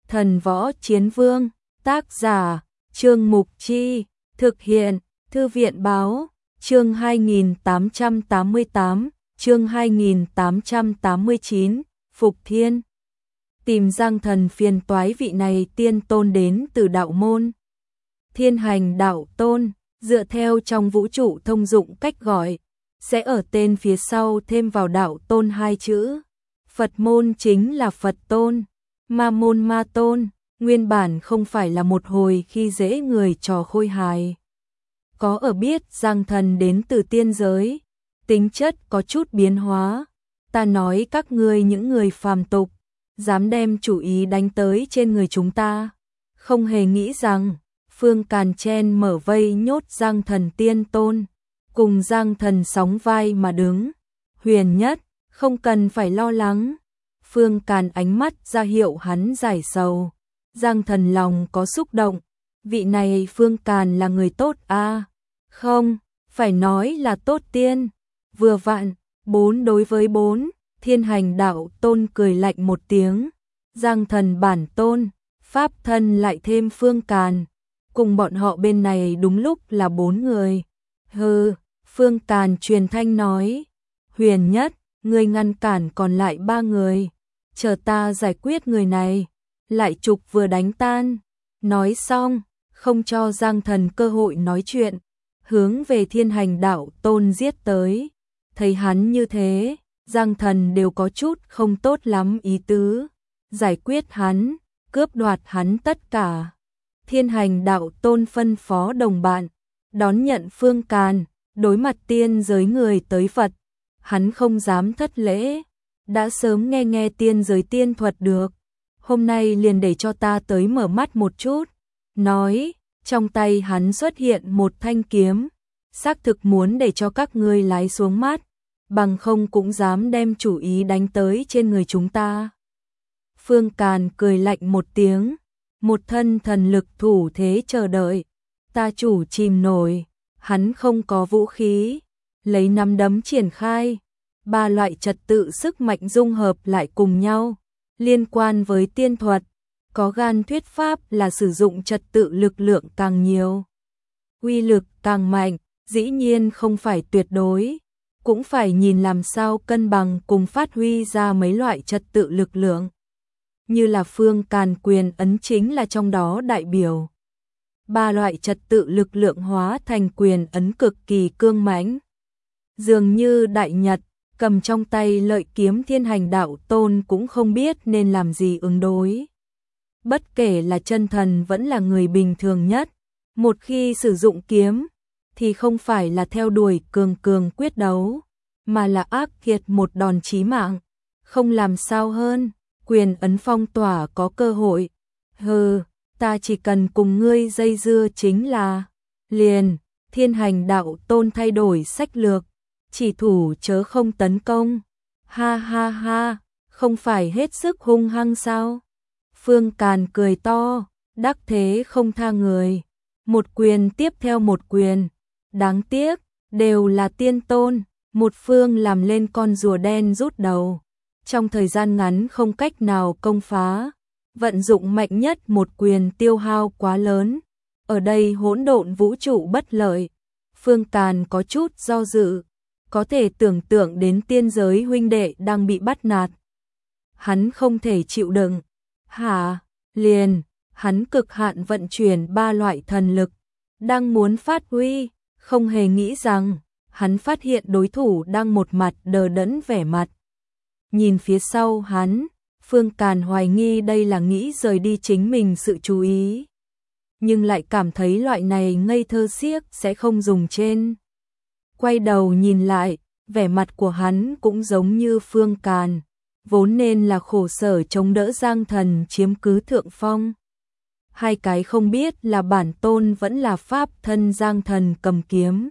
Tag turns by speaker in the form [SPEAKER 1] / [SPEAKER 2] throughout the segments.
[SPEAKER 1] Thần võ chiến vương, tác giả, Trương Mục Chi, thực hiện, Thư viện báo, chương 2888, chương 2889, Phục Thiên. Tìm Giang Thần phiền toái. Vị này tiên tôn đến từ đạo môn Thiên Hành đạo tôn, dựa theo trong vũ trụ thông dụng cách gọi, sẽ ở tên phía sau thêm vào đạo tôn 2 chữ. Phật môn chính là Phật tôn, ma môn ma tôn, nguyên bản không phải là một hồi khi dễ người trò khôi hài. Có ở biết Giang Thần đến từ tiên giới, tính chất có chút biến hóa. Ta nói các ngươi những người phàm tục, dám đem chủ ý đánh tới trên người chúng ta. Không hề nghĩ rằng, Phương Càn chen mở vây nhốt Giang Thần tiên tôn, cùng Giang Thần sóng vai mà đứng. Huyền Nhất, không cần phải lo lắng. Phương Càn ánh mắt ra hiệu hắn giải sầu. Giang Thần lòng có xúc động. Vị này Phương Càn là người tốt a? Không, phải nói là tốt tiên. Vừa vặn, 4 đối với 4, Thiên Hành đạo tôn cười lạnh một tiếng. Giang Thần bản tôn, pháp thân lại thêm Phương Càn. Cùng bọn họ bên này đúng lúc là 4 người. Hừ, Phương Càn truyền thanh nói. Huyền Nhất, người ngăn cản còn lại 3 người. Chờ ta giải quyết người này. Lại trục vừa đánh tan. Nói xong, không cho Giang Thần cơ hội nói chuyện, hướng về Thiên Hành đạo tôn giết tới. Thấy hắn như thế, Giang Thần đều có chút không tốt lắm ý tứ. Giải quyết hắn, cướp đoạt hắn tất cả. Thiên Hành đạo tôn phân phó đồng bạn, đón nhận Phương Càn, đối mặt tiên giới người tới Phật. Hắn không dám thất lễ, đã sớm nghe tiên giới tiên thuật được. Hôm nay liền để cho ta tới mở mắt một chút. Nói, trong tay hắn xuất hiện một thanh kiếm. Xác thực muốn để cho các ngươi lái xuống mắt, bằng không cũng dám đem chủ ý đánh tới trên người chúng ta. Phương Càn cười lạnh một tiếng, một thân thần lực thủ thế chờ đợi. Ta chủ chìm nổi, hắn không có vũ khí, lấy nắm đấm triển khai. 3 loại trật tự sức mạnh dung hợp lại cùng nhau, liên quan với tiên thuật. Có gan thuyết pháp là sử dụng trật tự lực lượng càng nhiều, uy lực càng mạnh. Dĩ nhiên không phải tuyệt đối, cũng phải nhìn làm sao cân bằng cùng phát huy ra mấy loại trật tự lực lượng. Như là Phương Càn quyền ấn chính là trong đó đại biểu. 3 loại trật tự lực lượng hóa thành quyền ấn cực kỳ cương mãnh. Dường như đại nhật, cầm trong tay lợi kiếm Thiên Hành đạo tôn cũng không biết nên làm gì ứng đối. Bất kể là chân thần vẫn là người bình thường nhất, một khi sử dụng kiếm, thì không phải là theo đuổi cường quyết đấu, mà là ác kiệt một đòn chí mạng. Không làm sao hơn, quyền ấn phong tỏa có cơ hội. Hừ, ta chỉ cần cùng ngươi dây dưa chính là. Liền, Thiên Hành đạo tôn thay đổi sách lược, chỉ thủ chớ không tấn công. Ha ha ha, không phải hết sức hung hăng sao? Phương Càn cười to, đắc thế không tha người. Một quyền tiếp theo một quyền. Đáng tiếc, đều là tiên tôn, một phương làm lên con rùa đen rút đầu. Trong thời gian ngắn không cách nào công phá, vận dụng mạnh nhất một quyền tiêu hao quá lớn. Ở đây hỗn độn vũ trụ bất lợi, Phương Càn có chút do dự, có thể tưởng tượng đến tiên giới huynh đệ đang bị bắt nạt. Hắn không thể chịu đựng. Hả? Liền, hắn cực hạn vận chuyển 3 loại thần lực, đang muốn phát huy. Không hề nghĩ rằng, hắn phát hiện đối thủ đang một mặt đờ đẫn vẻ mặt. Nhìn phía sau hắn, Phương Càn hoài nghi đây là nghĩ rời đi chính mình sự chú ý. Nhưng lại cảm thấy loại này ngây thơ xiếc sẽ không dùng trên. Quay đầu nhìn lại, vẻ mặt của hắn cũng giống như Phương Càn, vốn nên là khổ sở chống đỡ Giang Thần chiếm cứ thượng phong. Hai cái không biết là bản tôn vẫn là pháp thân Giang Thần cầm kiếm.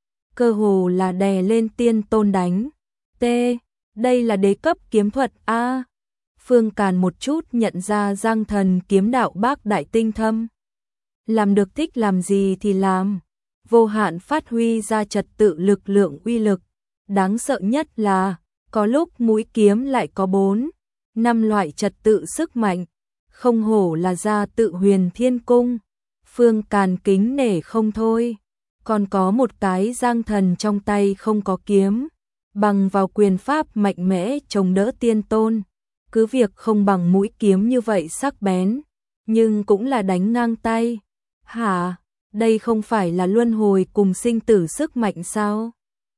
[SPEAKER 1] Cơ hồ là đè lên tiên tôn đánh. T. Đây là đế cấp kiếm thuật A. Phương Càn một chút nhận ra Giang Thần kiếm đạo bác đại tinh thâm. Làm được thích làm gì thì làm. Vô hạn phát huy ra trật tự lực lượng uy lực. Đáng sợ nhất là, có lúc mũi kiếm lại có 4, 5 loại trật tự sức mạnh. không hổ là gia tự Huyền Thiên Cung. Phương Càn kính nể không thôi, còn có một cái Giang Thần trong tay không có kiếm, bằng vào quyền pháp mạnh mẽ chống đỡ tiên tôn, cứ việc không bằng mũi kiếm như vậy sắc bén, nhưng cũng là đánh ngang tay. Hả, đây không phải là luân hồi cùng sinh tử sức mạnh sao?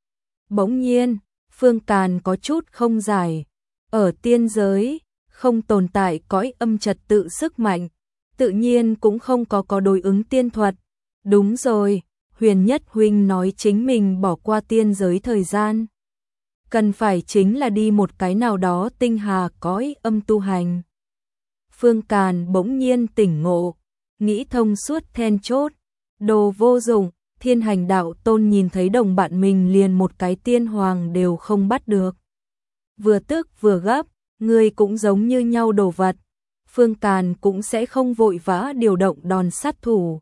[SPEAKER 1] Bỗng nhiên, Phương Càn có chút không giải, ở tiên giới, không tồn tại cõi âm trật tự sức mạnh, tự nhiên cũng không có đối ứng tiên thuật. Đúng rồi, Huyền Nhất huynh nói chính mình bỏ qua tiên giới thời gian, cần phải chính là đi một cái nào đó tinh hà cõi âm tu hành. Phương Càn bỗng nhiên tỉnh ngộ, nghĩ thông suốt then chốt, đồ vô dụng, Thiên Hành đạo tôn nhìn thấy đồng bạn mình liền một cái tiên hoàng đều không bắt được. Vừa tức vừa gấp, người cũng giống như nhau đồ vật, Phương Càn cũng sẽ không vội vã điều động đòn sát thủ.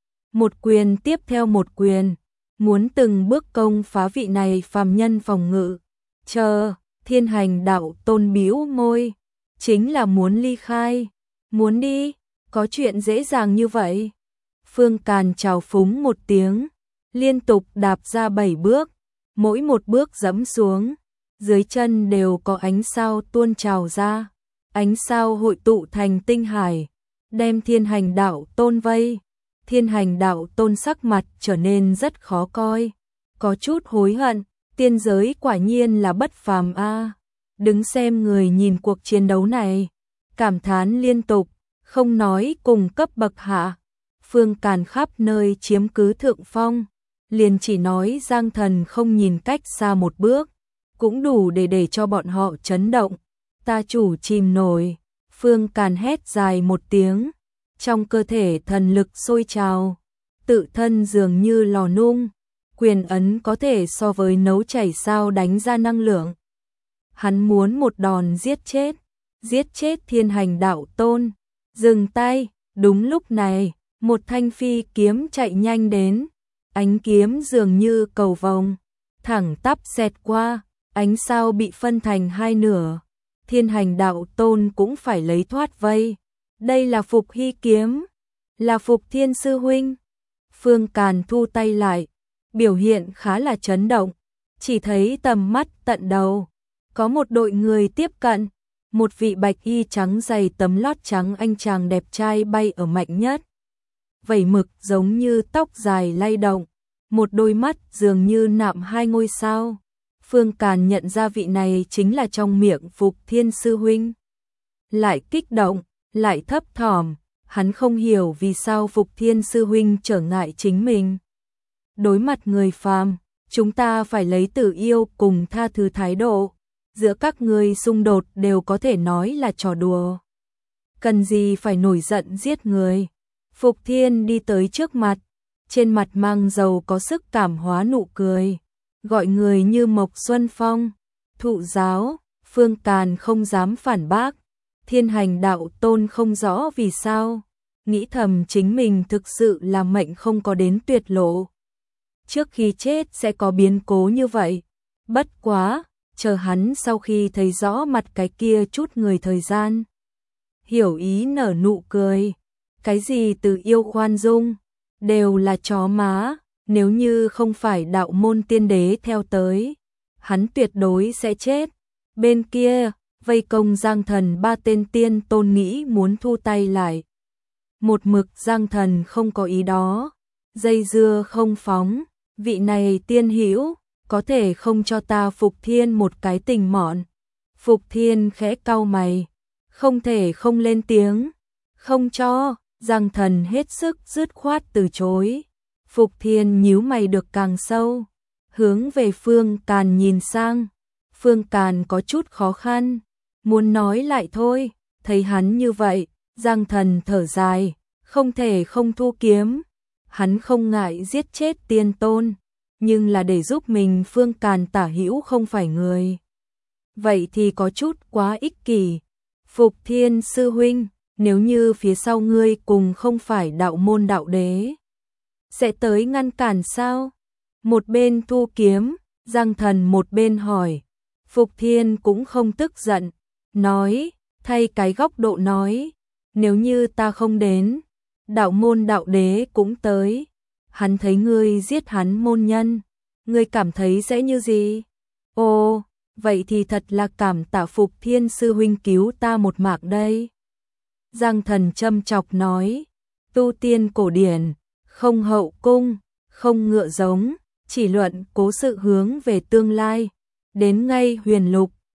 [SPEAKER 1] Một quyền tiếp theo một quyền, muốn từng bước công phá vị này phàm nhân phòng ngự. Chờ, Thiên Hành đạo tôn bĩu môi, chính là muốn ly khai, muốn đi, có chuyện dễ dàng như vậy. Phương Càn chào phúng một tiếng, liên tục đạp ra 7 bước, mỗi một bước giẫm xuống, dưới chân đều có ánh sao tuôn trào ra, ánh sao hội tụ thành tinh hải, đem Thiên Hành đạo tôn vây. Thiên Hành đạo tôn sắc mặt trở nên rất khó coi, có chút hối hận, tiên giới quả nhiên là bất phàm a. Đứng xem người nhìn cuộc chiến đấu này, cảm thán liên tục, không nói cùng cấp bậc hạ. Phương Càn khắp nơi chiếm cứ thượng phong, liền chỉ nói Giang Thần không nhìn cách xa một bước, cũng đủ để cho bọn họ chấn động. Ta chủ chìm nổi, Phương Càn hét dài một tiếng, trong cơ thể thần lực sôi trào, tự thân dường như lò nung, quyền ấn có thể so với nấu chảy sao đánh ra năng lượng. Hắn muốn một đòn giết chết Thiên Hành đạo tôn. Dừng tay, đúng lúc này, một thanh phi kiếm chạy nhanh đến, ánh kiếm dường như cầu vồng, thẳng tắp xẹt qua, ánh sao bị phân thành hai nửa. Thiên Hành đạo tôn cũng phải lấy thoát vây. Đây là Phục Hy kiếm, là Phục Thiên sư huynh. Phương Càn thu tay lại, biểu hiện khá là chấn động, chỉ thấy tầm mắt tận đầu, có một đội người tiếp cận, một vị bạch y trắng dày tấm lót trắng anh chàng đẹp trai bay ở mạnh nhất. Vảy mực giống như tóc dài lay động, một đôi mắt dường như nạm hai ngôi sao. Phương Càn nhận ra vị này chính là trong miệng Phục Thiên sư huynh. Lại kích động, lại thấp thỏm, hắn không hiểu vì sao Phục Thiên sư huynh trở ngại chính mình. Đối mặt người phàm, chúng ta phải lấy tử yêu cùng tha thứ thái độ, giữa các người xung đột đều có thể nói là trò đùa. Cần gì phải nổi giận giết người. Phục Thiên đi tới trước mặt, trên mặt mang giàu có sức cảm hóa nụ cười, gọi người như Mộc Xuân Phong, thụ giáo. Phương Càn không dám phản bác. Thiên Hành đạo tôn không rõ vì sao, nghĩ thầm chính mình thực sự là mệnh không có đến tuyệt lộ, trước khi chết sẽ có biến cố như vậy. Bất quá, chờ hắn sau khi thấy rõ mặt cái kia chút người thời gian, hiểu ý nở nụ cười. Cái gì từ yêu khoan dung, đều là chó má, nếu như không phải đạo môn tiên đế theo tới, hắn tuyệt đối sẽ chết. Bên kia, vây công Giang Thần ba tên tiên tôn nghĩ muốn thu tay lại. Một mực Giang Thần không có ý đó, dây dưa không phóng, vị này tiên hữu, có thể không cho ta Phục Thiên một cái tình mọn. Phục Thiên khẽ cau mày, không thể không lên tiếng, không cho. Giang Thần hết sức dứt khoát từ chối. Phục Thiên nhíu mày được càng sâu, hướng về Phương Càn nhìn sang. Phương Càn có chút khó khăn, muốn nói lại thôi, thấy hắn như vậy, Giang Thần thở dài, không thể không thu kiếm. Hắn không ngại giết chết tiên tôn, nhưng là để giúp mình. Phương Càn tả hữu không phải người, vậy thì có chút quá ích kỷ. Phục Thiên sư huynh, nếu như phía sau ngươi cùng không phải đạo môn đạo đế, sẽ tới ngăn cản sao? Một bên thu kiếm, Giang Thần một bên hỏi. Phục Thiên cũng không tức giận, nói, thay cái góc độ nói, nếu như ta không đến, đạo môn đạo đế cũng tới, hắn thấy ngươi giết hắn môn nhân, ngươi cảm thấy sẽ như gì? Ồ, vậy thì thật là cảm tạ Phục Thiên sư huynh cứu ta một mạng đây. Giang Thần châm chọc nói, tu tiên cổ điển, không hậu cung, không ngựa giống, chỉ luận cố sự hướng về tương lai, đến ngay huyền lục,